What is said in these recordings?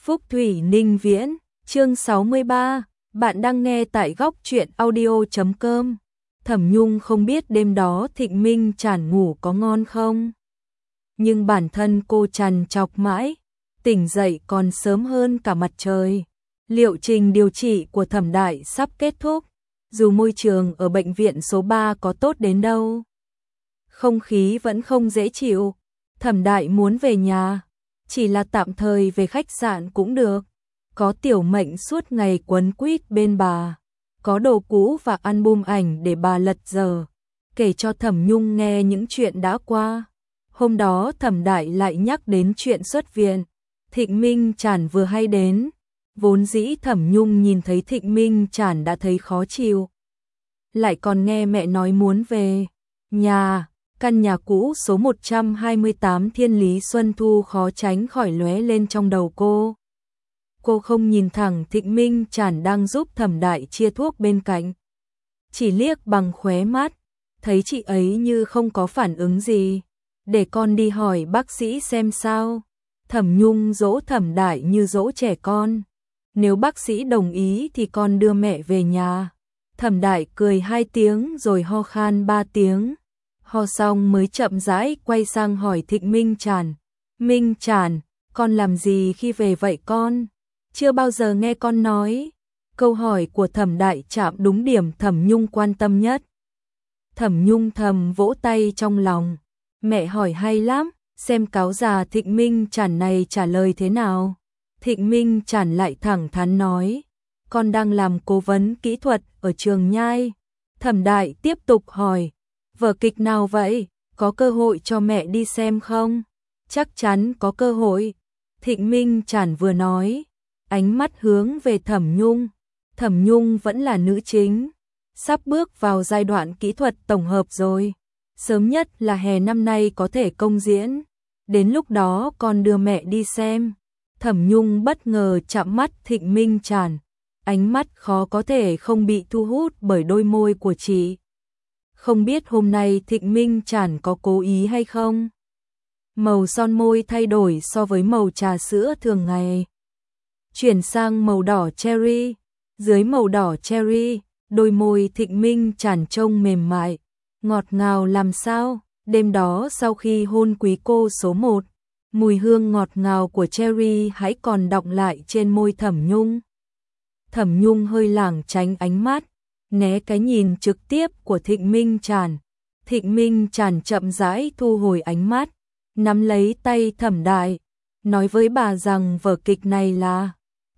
Phúc Thủy Ninh Viễn, chương 63, bạn đang nghe tại góc truyện audio.com. Thẩm Nhung không biết đêm đó Thịnh Minh Trản ngủ có ngon không, nhưng bản thân cô trằn trọc mãi, tỉnh dậy còn sớm hơn cả mặt trời. Liệu trình điều trị của Thẩm Đại sắp kết thúc, dù môi trường ở bệnh viện số 3 có tốt đến đâu, không khí vẫn không dễ chịu. Thẩm Đại muốn về nhà, chỉ là tạm thời về khách sạn cũng được. Có Tiểu Mệnh suốt ngày quấn quýt bên bà, có đồ cũ và album ảnh để bà lật dở, kể cho Thẩm Nhung nghe những chuyện đã qua. Hôm đó Thẩm Đại lại nhắc đến chuyện xuất viện. Thịnh Minh Trản vừa hay đến, vốn dĩ Thẩm Nhung nhìn thấy Thịnh Minh Trản đã thấy khó chịu, lại còn nghe mẹ nói muốn về nhà. Căn nhà cũ số 128 Thiên Lý Xuân Thu khó tránh khỏi lóe lên trong đầu cô. Cô không nhìn thẳng Thịnh Minh Trản đang giúp Thẩm Đại chia thuốc bên cạnh, chỉ liếc bằng khóe mắt, thấy chị ấy như không có phản ứng gì. Để con đi hỏi bác sĩ xem sao. Thẩm Nhung dỗ Thẩm Đại như dỗ trẻ con. Nếu bác sĩ đồng ý thì con đưa mẹ về nhà. Thẩm Đại cười 2 tiếng rồi ho khan 3 tiếng. Ho xong mới chậm rãi quay sang hỏi Thịnh Minh Trản. Minh Trản, con làm gì khi về vậy con? Chưa bao giờ nghe con nói. Câu hỏi của Thẩm Đại chạm đúng điểm Thẩm Nhung quan tâm nhất. Thẩm Nhung thầm vỗ tay trong lòng. Mẹ hỏi hay lắm, xem cáo già Thịnh Minh Trản này trả lời thế nào. Thịnh Minh Trản lại thẳng thắn nói. Con đang làm cố vấn kỹ thuật ở trường Nhai. Thẩm Đại tiếp tục hỏi. Vở kịch nào vậy? Có cơ hội cho mẹ đi xem không? Chắc chắn có cơ hội. Thịnh Minh Trản vừa nói, ánh mắt hướng về Thẩm Nhung. Thẩm Nhung vẫn là nữ chính, sắp bước vào giai đoạn kỹ thuật tổng hợp rồi. Sớm nhất là hè năm nay có thể công diễn. Đến lúc đó con đưa mẹ đi xem. Thẩm Nhung bất ngờ chạm mắt Thịnh Minh Trản. Ánh mắt khó có thể không bị thu hút bởi đôi môi của chị. Không biết hôm nay Thịnh Minh Trản có cố ý hay không? Màu son môi thay đổi so với màu trà sữa thường ngày, chuyển sang màu đỏ cherry. Dưới màu đỏ cherry, đôi môi Thịnh Minh Trản trông mềm mại, ngọt ngào làm sao. Đêm đó sau khi hôn quý cô số 1, mùi hương ngọt ngào của cherry hãy còn đọng lại trên môi Thẩm Nhung. Thẩm Nhung hơi lảng tránh ánh mắt, né cái nhìn trực tiếp của Thịnh Minh Trản. Thịnh Minh Trản chậm rãi thu hồi ánh mắt, nắm lấy tay Thẩm Đại, nói với bà rằng vở kịch này là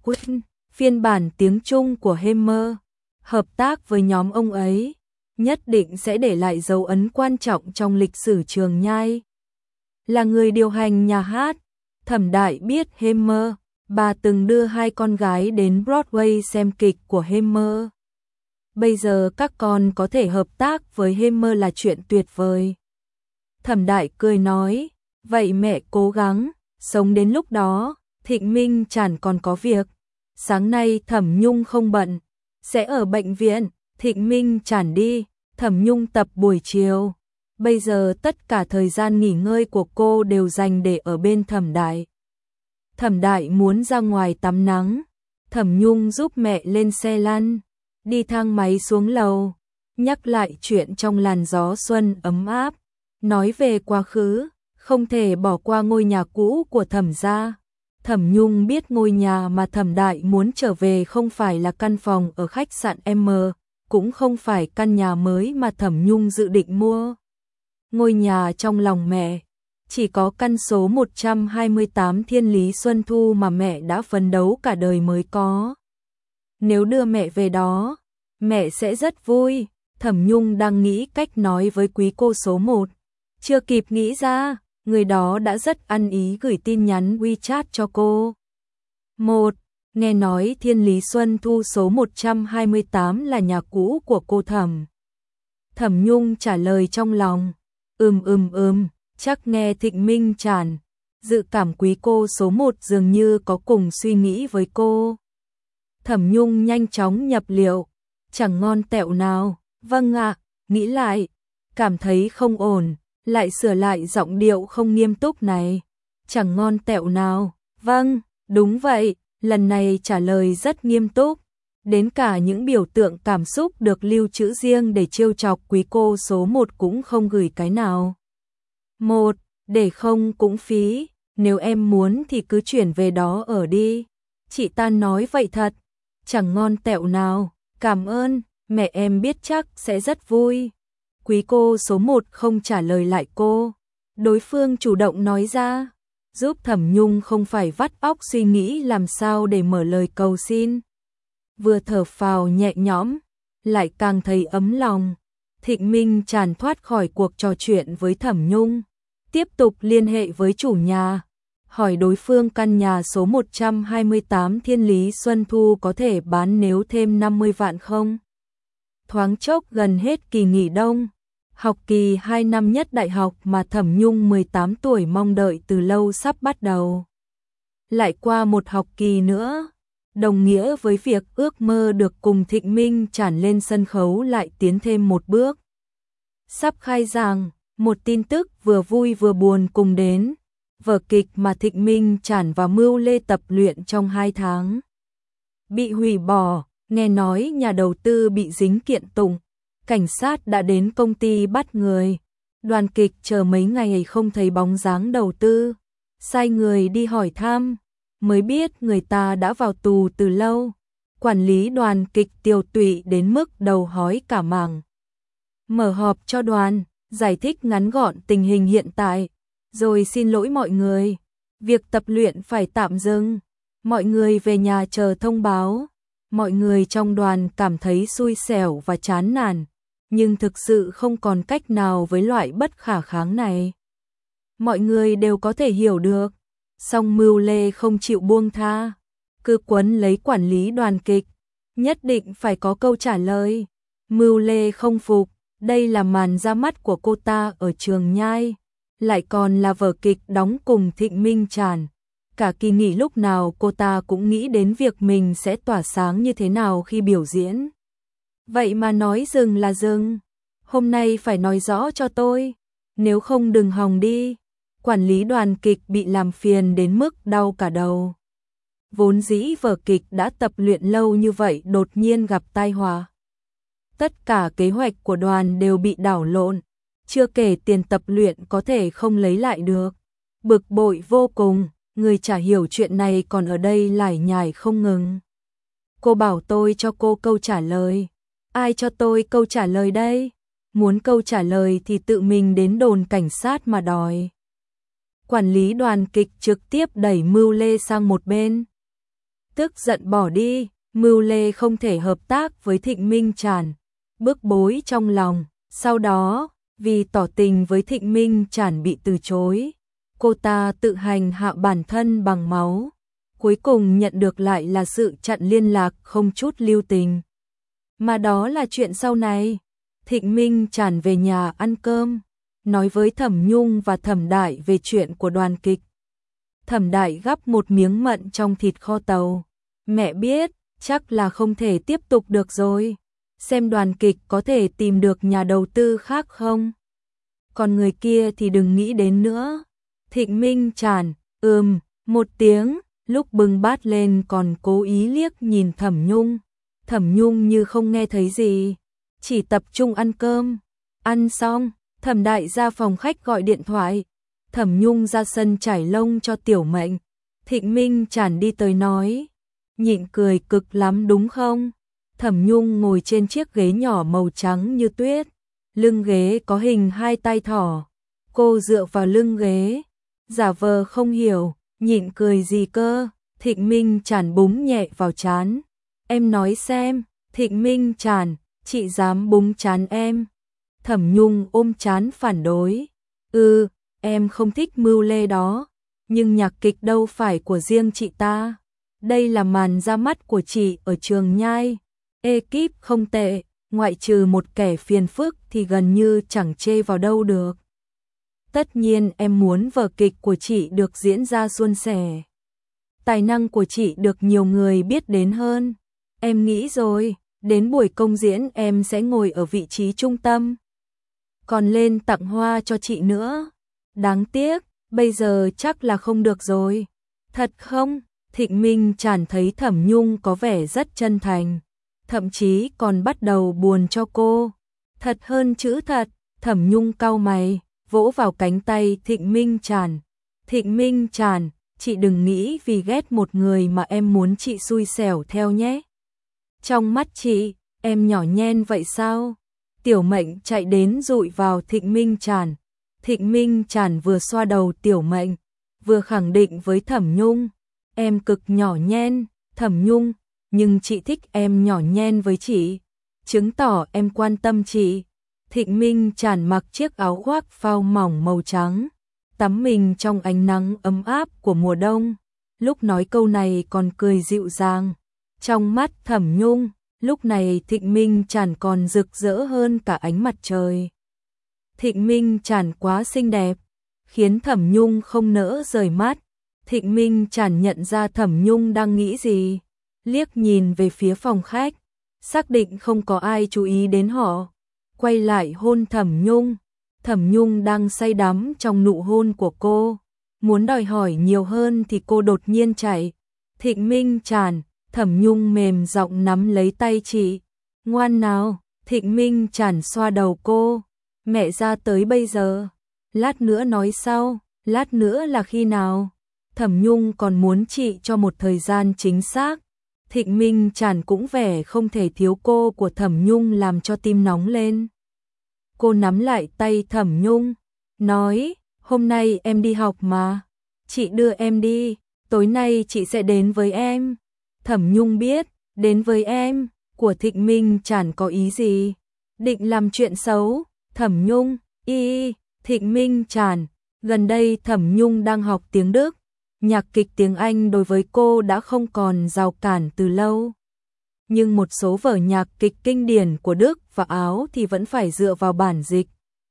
phiên bản tiếng Trung của Hammer, hợp tác với nhóm ông ấy, nhất định sẽ để lại dấu ấn quan trọng trong lịch sử trường Nhai. Là người điều hành nhà hát, Thẩm Đại biết Hammer, bà từng đưa 2 con gái đến Broadway xem kịch của Hammer. Bây giờ các con có thể hợp tác với Hammer là chuyện tuyệt vời. Thẩm Đại cười nói, vậy mẹ cố gắng, sống đến lúc đó. Thịnh Minh Trản còn có việc. Sáng nay Thẩm Nhung không bận, sẽ ở bệnh viện. Thịnh Minh Trản đi, Thẩm Nhung tập buổi chiều. Bây giờ tất cả thời gian nghỉ ngơi của cô đều dành để ở bên Thẩm Đại. Thẩm Đại muốn ra ngoài tắm nắng. Thẩm Nhung giúp mẹ lên xe lăn, đi thang máy xuống lầu, nhắc lại chuyện trong làn gió xuân ấm áp, nói về quá khứ, không thể bỏ qua ngôi nhà cũ của Thẩm gia. Thẩm Nhung biết ngôi nhà mà Thẩm Đại muốn trở về không phải là căn phòng ở khách sạn M, cũng không phải căn nhà mới mà Thẩm Nhung dự định mua. Ngôi nhà trong lòng mẹ, chỉ có căn số 128 Thiên Lý Xuân Thu mà mẹ đã phấn đấu cả đời mới có. Nếu đưa mẹ về đó, mẹ sẽ rất vui. Thẩm Nhung đang nghĩ cách nói với quý cô số 1. Chưa kịp nghĩ ra, người đó đã rất ăn ý gửi tin nhắn WeChat cho cô. 1. Nghe nói Thiên Lý Xuân Thu số 128 là nhà cũ của cô Thẩm. Thẩm Nhung trả lời trong lòng. Chắc nghe Thịnh Minh Trản. Dự cảm quý cô số 1 dường như có cùng suy nghĩ với cô. Thẩm Nhung nhanh chóng nhập liệu. Chẳng ngon tẹo nào. Vâng ạ, nghĩ lại, cảm thấy không ổn, lại sửa lại giọng điệu không nghiêm túc này. Chẳng ngon tẹo nào. Vâng, Đúng vậy, lần này trả lời rất nghiêm túc. Đến cả những biểu tượng cảm xúc được lưu trữ riêng để trêu chọc quý cô số 1 cũng không gửi cái nào. Một, để không cũng phí, nếu em muốn thì cứ chuyển về đó ở đi. Chị ta nói vậy thật, chẳng ngon tẹo nào, cảm ơn, mẹ em biết chắc sẽ rất vui. Quý cô số 1 không trả lời lại cô. Đối phương chủ động nói ra, giúp Thẩm Nhung không phải vắt óc suy nghĩ làm sao để mở lời cầu xin. Vừa thở phào nhẹ nhõm, lại càng thấy ấm lòng. Thịnh Minh tràn thoát khỏi cuộc trò chuyện với Thẩm Nhung, tiếp tục liên hệ với chủ nhà, hỏi đối phương căn nhà số 128 Thiên Lý Xuân Thu có thể bán nếu thêm 50 vạn không? Thoáng chốc gần hết kỳ nghỉ đông, học kỳ 2 năm nhất đại học mà Thẩm Nhung 18 tuổi mong đợi từ lâu sắp bắt đầu. Lại qua một học kỳ nữa, đồng nghĩa với việc ước mơ được cùng Thịnh Minh tràn lên sân khấu lại tiến thêm một bước. Sắp khai giảng, một tin tức vừa vui vừa buồn cùng đến. Vở kịch mà Thịnh Minh tràn vào mưu lê tập luyện trong 2 tháng bị hủy bỏ, nghe nói nhà đầu tư bị dính kiện tụng, cảnh sát đã đến công ty bắt người. Đoàn kịch chờ mấy ngày không thấy bóng dáng đầu tư, sai người đi hỏi thăm, mới biết người ta đã vào tù từ lâu. Quản lý đoàn kịch tiều tụy đến mức đầu hói cả màng. Mở họp cho đoàn, giải thích ngắn gọn tình hình hiện tại, rồi xin lỗi mọi người. Việc tập luyện phải tạm dừng, mọi người về nhà chờ thông báo. Mọi người trong đoàn cảm thấy xui xẻo và chán nản, nhưng thực sự không còn cách nào với loại bất khả kháng này. Mọi người đều có thể hiểu được, song Mưu Lê không chịu buông tha, cứ quấn lấy quản lý đoàn kịch, nhất định phải có câu trả lời. Mưu Lê không phục, đây là màn ra mắt của cô ta ở Trường Nhai, lại còn là vở kịch đóng cùng Thịnh Minh Tràn. Cả kỳ nghỉ lúc nào cô ta cũng nghĩ đến việc mình sẽ tỏa sáng như thế nào khi biểu diễn. Vậy mà nói dừng là dừng, hôm nay phải nói rõ cho tôi, nếu không đừng hòng đi. Quản lý đoàn kịch bị làm phiền đến mức đau cả đầu. Vốn dĩ vở kịch đã tập luyện lâu như vậy đột nhiên gặp tai họa. Tất cả kế hoạch của đoàn đều bị đảo lộn, chưa kể tiền tập luyện có thể không lấy lại được. Bực bội vô cùng, người chả hiểu chuyện này còn ở đây lải nhải không ngừng. Cô bảo tôi cho cô câu trả lời. Ai cho tôi câu trả lời đây? Muốn câu trả lời thì tự mình đến đồn cảnh sát mà đòi. Quản lý đoàn kịch trực tiếp đẩy Mưu Lê sang một bên. Tức giận bỏ đi, Mưu Lê không thể hợp tác với Thịnh Minh Tràn, bức bối trong lòng. Sau đó, vì tỏ tình với Thịnh Minh Tràn bị từ chối, cô ta tự hành hạ bản thân bằng máu. Cuối cùng nhận được lại là sự chặn liên lạc không chút lưu tình. Mà đó là chuyện sau này. Thịnh Minh Tràn về nhà ăn cơm, nói với Thẩm Nhung và Thẩm Đại về chuyện của đoàn kịch. Thẩm Đại gắp một miếng mận trong thịt kho tàu. Mẹ biết, chắc là không thể tiếp tục được rồi. Xem đoàn kịch có thể tìm được nhà đầu tư khác không? Còn người kia thì đừng nghĩ đến nữa. Thịnh Minh Tràn, một tiếng, lúc bưng bát lên còn cố ý liếc nhìn Thẩm Nhung. Thẩm Nhung như không nghe thấy gì, chỉ tập trung ăn cơm. Ăn xong, Thẩm Đại ra phòng khách gọi điện thoại. Thẩm Nhung ra sân trải lông cho Tiểu Mệnh. Thịnh Minh Tràn đi tới nói, nhịn cười cực lắm đúng không? Thẩm Nhung ngồi trên chiếc ghế nhỏ màu trắng như tuyết, lưng ghế có hình 2 tay thỏ. Cô dựa vào lưng ghế, giả vờ không hiểu, nhịn cười gì cơ? Thịnh Minh Tràn búng nhẹ vào trán. Em nói xem, Thịnh Minh Tràn, chị dám búng trán em? Thẩm Nhung ôm trán phản đối. Em không thích Mưu Lê đó, nhưng nhạc kịch đâu phải của riêng chị ta. Đây là màn ra mắt của chị ở Trường Nhai. Ekip không tệ, ngoại trừ một kẻ phiền phức thì gần như chẳng chê vào đâu được. Tất nhiên em muốn vở kịch của chị được diễn ra suôn sẻ. Tài năng của chị được nhiều người biết đến hơn. Em nghĩ rồi, đến buổi công diễn em sẽ ngồi ở vị trí trung tâm. Còn lên tặng hoa cho chị nữa. Đáng tiếc, bây giờ chắc là không được rồi. Thật không? Thịnh Minh Tràn thấy Thẩm Nhung có vẻ rất chân thành, thậm chí còn bắt đầu buồn cho cô. Thật hơn chữ thật, Thẩm Nhung cau mày, vỗ vào cánh tay Thịnh Minh Tràn. Thịnh Minh Tràn, chị đừng nghĩ vì ghét một người mà em muốn chị xui xẻo theo nhé. Trong mắt chị, em nhỏ nhen vậy sao? Tiểu Mệnh chạy đến dụi vào Thịnh Minh Tràn. Thịnh Minh Tràn vừa xoa đầu Tiểu Mệnh, vừa khẳng định với Thẩm Nhung. Em cực nhỏ nhen, Thẩm Nhung, nhưng chị thích em nhỏ nhen với chị. Chứng tỏ em quan tâm chị. Thịnh Minh Tràn mặc chiếc áo khoác phao mỏng màu trắng, tắm mình trong ánh nắng ấm áp của mùa đông. Lúc nói câu này còn cười dịu dàng. Trong mắt Thẩm Nhung, lúc này Thịnh Minh Tràn còn rực rỡ hơn cả ánh mặt trời. Thịnh Minh Tràn quá xinh đẹp, khiến Thẩm Nhung không nỡ rời mắt. Thịnh Minh Tràn nhận ra Thẩm Nhung đang nghĩ gì, liếc nhìn về phía phòng khách, xác định không có ai chú ý đến họ, quay lại hôn Thẩm Nhung. Thẩm Nhung đang say đắm trong nụ hôn của cô, muốn đòi hỏi nhiều hơn thì cô đột nhiên chạy. Thịnh Minh Tràn, Thẩm Nhung mềm giọng nắm lấy tay chị. Ngoan nào, Thịnh Minh Tràn xoa đầu cô. Mẹ ra tới bây giờ, lát nữa nói sau, lát nữa là khi nào? Thẩm Nhung còn muốn chị cho một thời gian chính xác. Thịnh Minh Tràn cũng vẻ không thể thiếu cô của Thẩm Nhung làm cho tim nóng lên. Cô nắm lại tay Thẩm Nhung, nói, hôm nay em đi học mà, chị đưa em đi, tối nay chị sẽ đến với em. Thẩm Nhung biết, đến với em, của Thịnh Minh Tràn có ý gì? Định làm chuyện xấu? Thẩm Nhung, Thịnh Minh Tràn, gần đây Thẩm Nhung đang học tiếng Đức, nhạc kịch tiếng Anh đối với cô đã không còn rào cản từ lâu. Nhưng một số vở nhạc kịch kinh điển của Đức và Áo thì vẫn phải dựa vào bản dịch.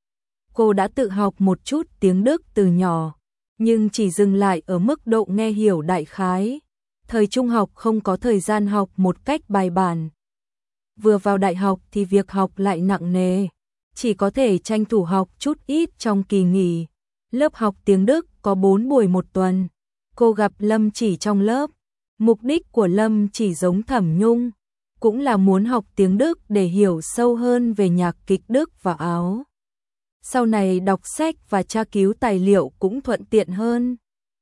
Cô đã tự học một chút tiếng Đức từ nhỏ, nhưng chỉ dừng lại ở mức độ nghe hiểu đại khái. Thời trung học không có thời gian học một cách bài bản. Vừa vào đại học thì việc học lại nặng nề, chỉ có thể tranh thủ học chút ít trong kỳ nghỉ. Lớp học tiếng Đức có 4 buổi một tuần. Cô gặp Lâm Chỉ trong lớp. Mục đích của Lâm Chỉ giống Thẩm Nhung, cũng là muốn học tiếng Đức để hiểu sâu hơn về nhạc kịch Đức và Áo. Sau này đọc sách và tra cứu tài liệu cũng thuận tiện hơn.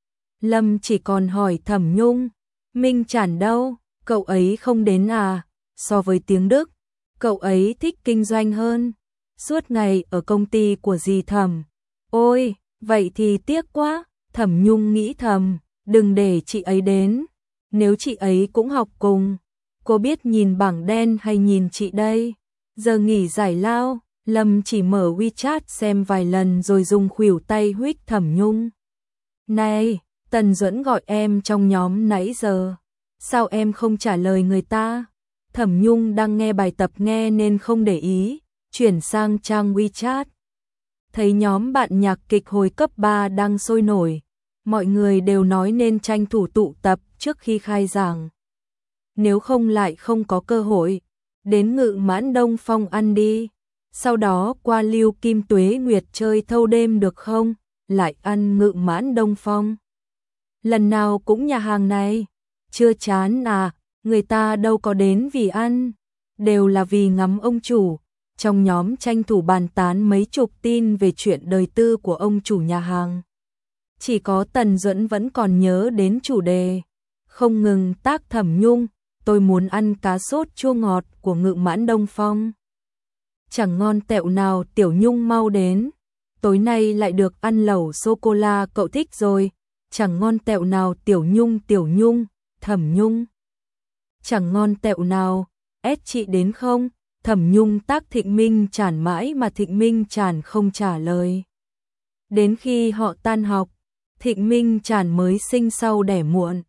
Lâm Chỉ còn hỏi Thẩm Nhung, Minh Tràn đâu, cậu ấy không đến à? So với tiếng Đức, cậu ấy thích kinh doanh hơn, suốt ngày ở công ty của dì Thẩm. Ôi, vậy thì tiếc quá. Thẩm Nhung nghĩ thầm, đừng để chị ấy đến, nếu chị ấy cũng học cùng, cô biết nhìn bảng đen hay nhìn chị đây. Giờ nghỉ giải lao, Lâm Chỉ mở WeChat xem vài lần rồi dùng khuỷu tay huých Thẩm Nhung. Này, Tần Duẫn gọi em trong nhóm nãy giờ, sao em không trả lời người ta? Thẩm Nhung đang nghe bài tập nghe nên không để ý, chuyển sang trang WeChat. Thấy nhóm bạn nhạc kịch hồi cấp 3 đang sôi nổi, mọi người đều nói nên tranh thủ tụ tập trước khi khai giảng. Nếu không lại không có cơ hội, đến Ngự Mãn Đông Phong ăn đi, sau đó qua Lưu Kim Tuế Nguyệt chơi thâu đêm được không? Lại ăn Ngự Mãn Đông Phong. Lần nào cũng nhà hàng này, chưa chán à? Người ta đâu có đến vì ăn, đều là vì ngắm ông chủ. Trong nhóm tranh thủ bàn tán mấy chục tin về chuyện đời tư của ông chủ nhà hàng. Chỉ có Tần Duẫn vẫn còn nhớ đến chủ đề, không ngừng tác Thẩm Nhung, tôi muốn ăn cá sốt chua ngọt của Ngự Mãn Đông Phong. Chẳng ngon tẹo nào, Tiểu Nhung mau đến, tối nay lại được ăn lẩu sô-cô-la cậu thích rồi. Chẳng ngon tẹo nào, Tiểu Nhung, Thẩm Nhung. Chẳng ngon tẹo nào, chị đến không? Thẩm Nhung tác Thịnh Minh Tràn mãi mà Thịnh Minh Tràn không trả lời. Đến khi họ tan học, Thịnh Minh Tràn mới sinh sau đẻ muộn.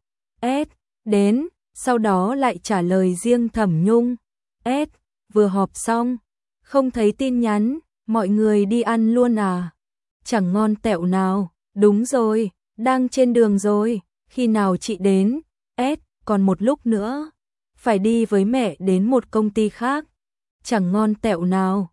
Đến, sau đó lại trả lời riêng Thẩm Nhung. Vừa họp xong, không thấy tin nhắn, mọi người đi ăn luôn à? Chẳng ngon tẹo nào, đúng rồi, đang trên đường rồi, khi nào chị đến? Còn một lúc nữa, phải đi với mẹ đến một công ty khác. Chẳng ngon tẹo nào,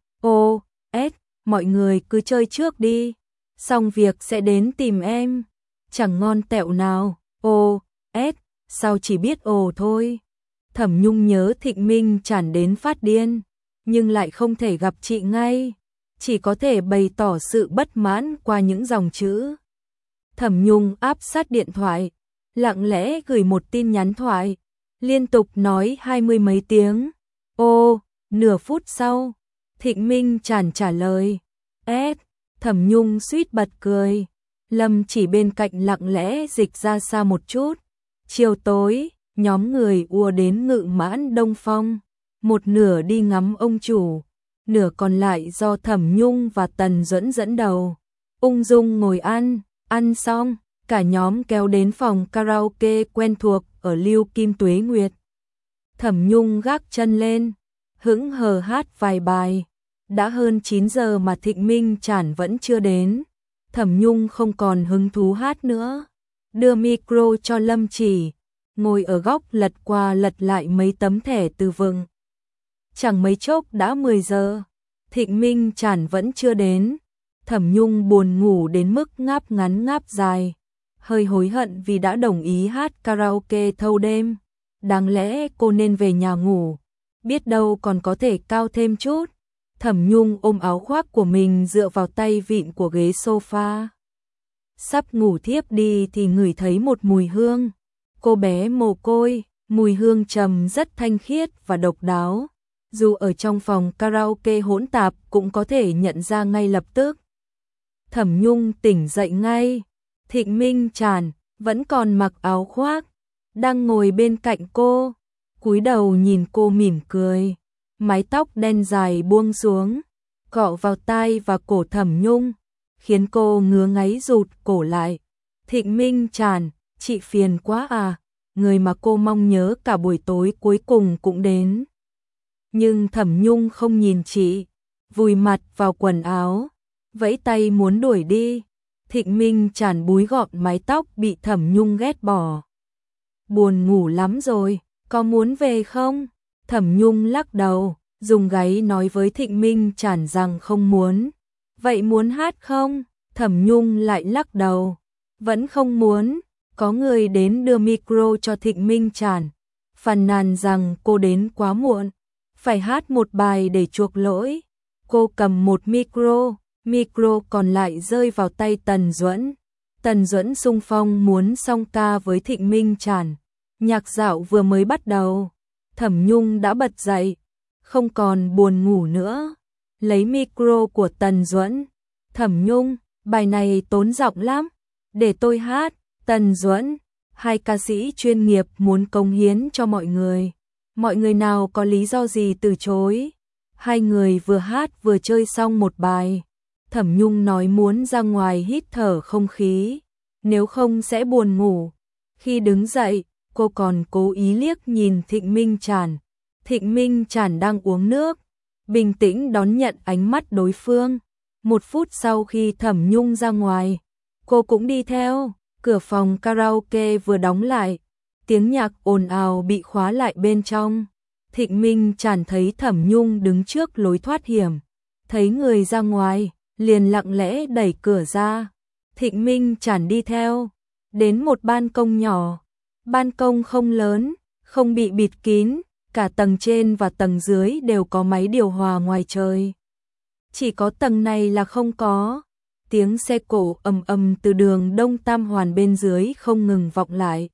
mọi người cứ chơi trước đi, xong việc sẽ đến tìm em. Chẳng ngon tẹo nào, sao chỉ biết ồ thôi. Thẩm Nhung nhớ Thịnh Minh Trản đến phát điên, nhưng lại không thể gặp chị ngay, chỉ có thể bày tỏ sự bất mãn qua những dòng chữ. Thẩm Nhung áp sát điện thoại, lặng lẽ gửi một tin nhắn thoại, liên tục nói 20 mấy tiếng. Ô, nửa phút sau, Thịnh Minh Trản trả lời. Thẩm Nhung suýt bật cười. Lâm Chỉ bên cạnh lặng lẽ dịch ra xa một chút. Chiều tối, nhóm người ùa đến Ngự Mãn Đông Phong, một nửa đi ngắm ông chủ, nửa còn lại do Thẩm Nhung và Tần Duẫn dẫn đầu. Ung dung ngồi ăn xong, cả nhóm kéo đến phòng karaoke quen thuộc ở Lưu Kim Tuế Nguyệt. Thẩm Nhung gác chân lên, hững hờ hát vài bài. Đã hơn 9 giờ mà Thịnh Minh Trản vẫn chưa đến. Thẩm Nhung không còn hứng thú hát nữa, đưa micro cho Lâm Chỉ, ngồi ở góc lật qua lật lại mấy tấm thẻ từ vựng. Chẳng mấy chốc đã 10 giờ, Thịnh Minh Trản vẫn chưa đến. Thẩm Nhung buồn ngủ đến mức ngáp ngắn ngáp dài, hơi hối hận vì đã đồng ý hát karaoke thâu đêm. Đáng lẽ cô nên về nhà ngủ, biết đâu còn có thể cao thêm chút. Thẩm Nhung ôm áo khoác của mình dựa vào tay vịn của ghế sofa. Sắp ngủ thiếp đi thì ngửi thấy một mùi hương. Cô bé mồ côi, mùi hương trầm rất thanh khiết và độc đáo. Dù ở trong phòng karaoke hỗn tạp cũng có thể nhận ra ngay lập tức. Thẩm Nhung tỉnh dậy ngay. Thịnh Minh Trản vẫn còn mặc áo khoác, đang ngồi bên cạnh cô, cúi đầu nhìn cô mỉm cười. Mái tóc đen dài buông xuống, cọ vào tai và cổ Thẩm Nhung, khiến cô ngứa ngáy rụt cổ lại. Thịnh Minh Trản, chị phiền quá à, người mà cô mong nhớ cả buổi tối cuối cùng cũng đến. Nhưng Thẩm Nhung không nhìn chị, vùi mặt vào quần áo, vẫy tay muốn đuổi đi. Thịnh Minh Trản búi gọn mái tóc bị Thẩm Nhung ghét bỏ. Buồn ngủ lắm rồi, có muốn về không? Thẩm Nhung lắc đầu, dùng gáy nói với Thịnh Minh Trản rằng không muốn. Vậy muốn hát không? Thẩm Nhung lại lắc đầu, vẫn không muốn. Có người đến đưa micro cho Thịnh Minh Trản, phàn nàn rằng cô đến quá muộn, phải hát một bài để chuộc lỗi. Cô cầm một micro còn lại rơi vào tay Tần Duẫn. Tần Duẫn xung phong muốn song ca với Thịnh Minh Trản. Nhạc dạo vừa mới bắt đầu, Thẩm Nhung đã bật dậy, không còn buồn ngủ nữa. Lấy micro của Tần Duẫn. Thẩm Nhung, bài này tốn giọng lắm, để tôi hát. Tần Duẫn, hai ca sĩ chuyên nghiệp muốn cống hiến cho mọi người. Mọi người nào có lý do gì từ chối. Hai người vừa hát vừa chơi xong một bài. Thẩm Nhung nói muốn ra ngoài hít thở không khí, nếu không sẽ buồn ngủ. Khi đứng dậy, cô còn cố ý liếc nhìn Thịnh Minh Trản. Thịnh Minh Trản đang uống nước, bình tĩnh đón nhận ánh mắt đối phương. Một phút sau khi Thẩm Nhung ra ngoài, cô cũng đi theo. Cửa phòng karaoke vừa đóng lại, tiếng nhạc ồn ào bị khóa lại bên trong. Thịnh Minh Trản thấy Thẩm Nhung đứng trước lối thoát hiểm, thấy người ra ngoài, liền lặng lẽ đẩy cửa ra. Thịnh Minh Trản đi theo, đến một ban công nhỏ. Ban công không lớn, không bị bịt kín, cả tầng trên và tầng dưới đều có máy điều hòa ngoài trời. Chỉ có tầng này là không có. Tiếng xe cộ ầm ầm từ đường Đông Tam Hoàn bên dưới không ngừng vọng lại.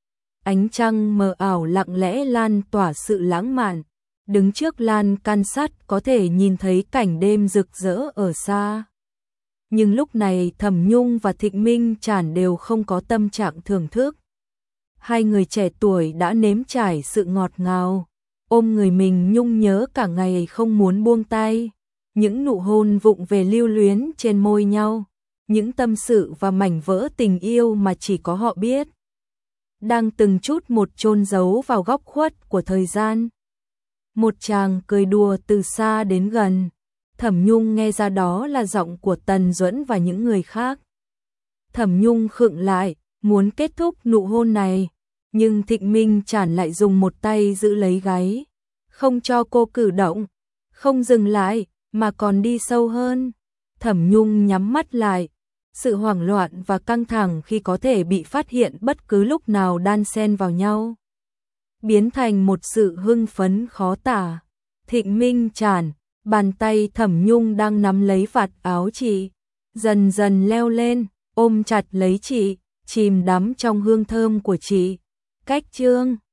Ánh trăng mờ ảo lặng lẽ lan tỏa sự lãng mạn. Đứng trước lan can sắt có thể nhìn thấy cảnh đêm rực rỡ ở xa. Nhưng lúc này Thẩm Nhung và Thịnh Minh Trản đều không có tâm trạng thưởng thức. Hai người trẻ tuổi đã nếm trải sự ngọt ngào, ôm người mình nhung nhớ cả ngày không muốn buông tay. Những nụ hôn vụng về lưu luyến trên môi nhau, những tâm sự và mảnh vỡ tình yêu mà chỉ có họ biết, đang từng chút một chôn giấu vào góc khuất của thời gian. Một chàng cười đùa từ xa đến gần, Thẩm Nhung nghe ra đó là giọng của Tần Duẫn và những người khác. Thẩm Nhung khựng lại, muốn kết thúc nụ hôn này, nhưng Thịnh Minh Trản lại dùng một tay giữ lấy gáy, không cho cô cử động, không dừng lại, mà còn đi sâu hơn. Thẩm Nhung nhắm mắt lại, Sự hoảng loạn và căng thẳng khi có thể bị phát hiện bất cứ lúc nào đan xen vào nhau, biến thành một sự hưng phấn khó tả. Thịnh Minh Trản, bàn tay Thẩm Nhung đang nắm lấy vạt áo chị, dần dần leo lên, ôm chặt lấy chị, chìm đắm trong hương thơm của chị. Cách chương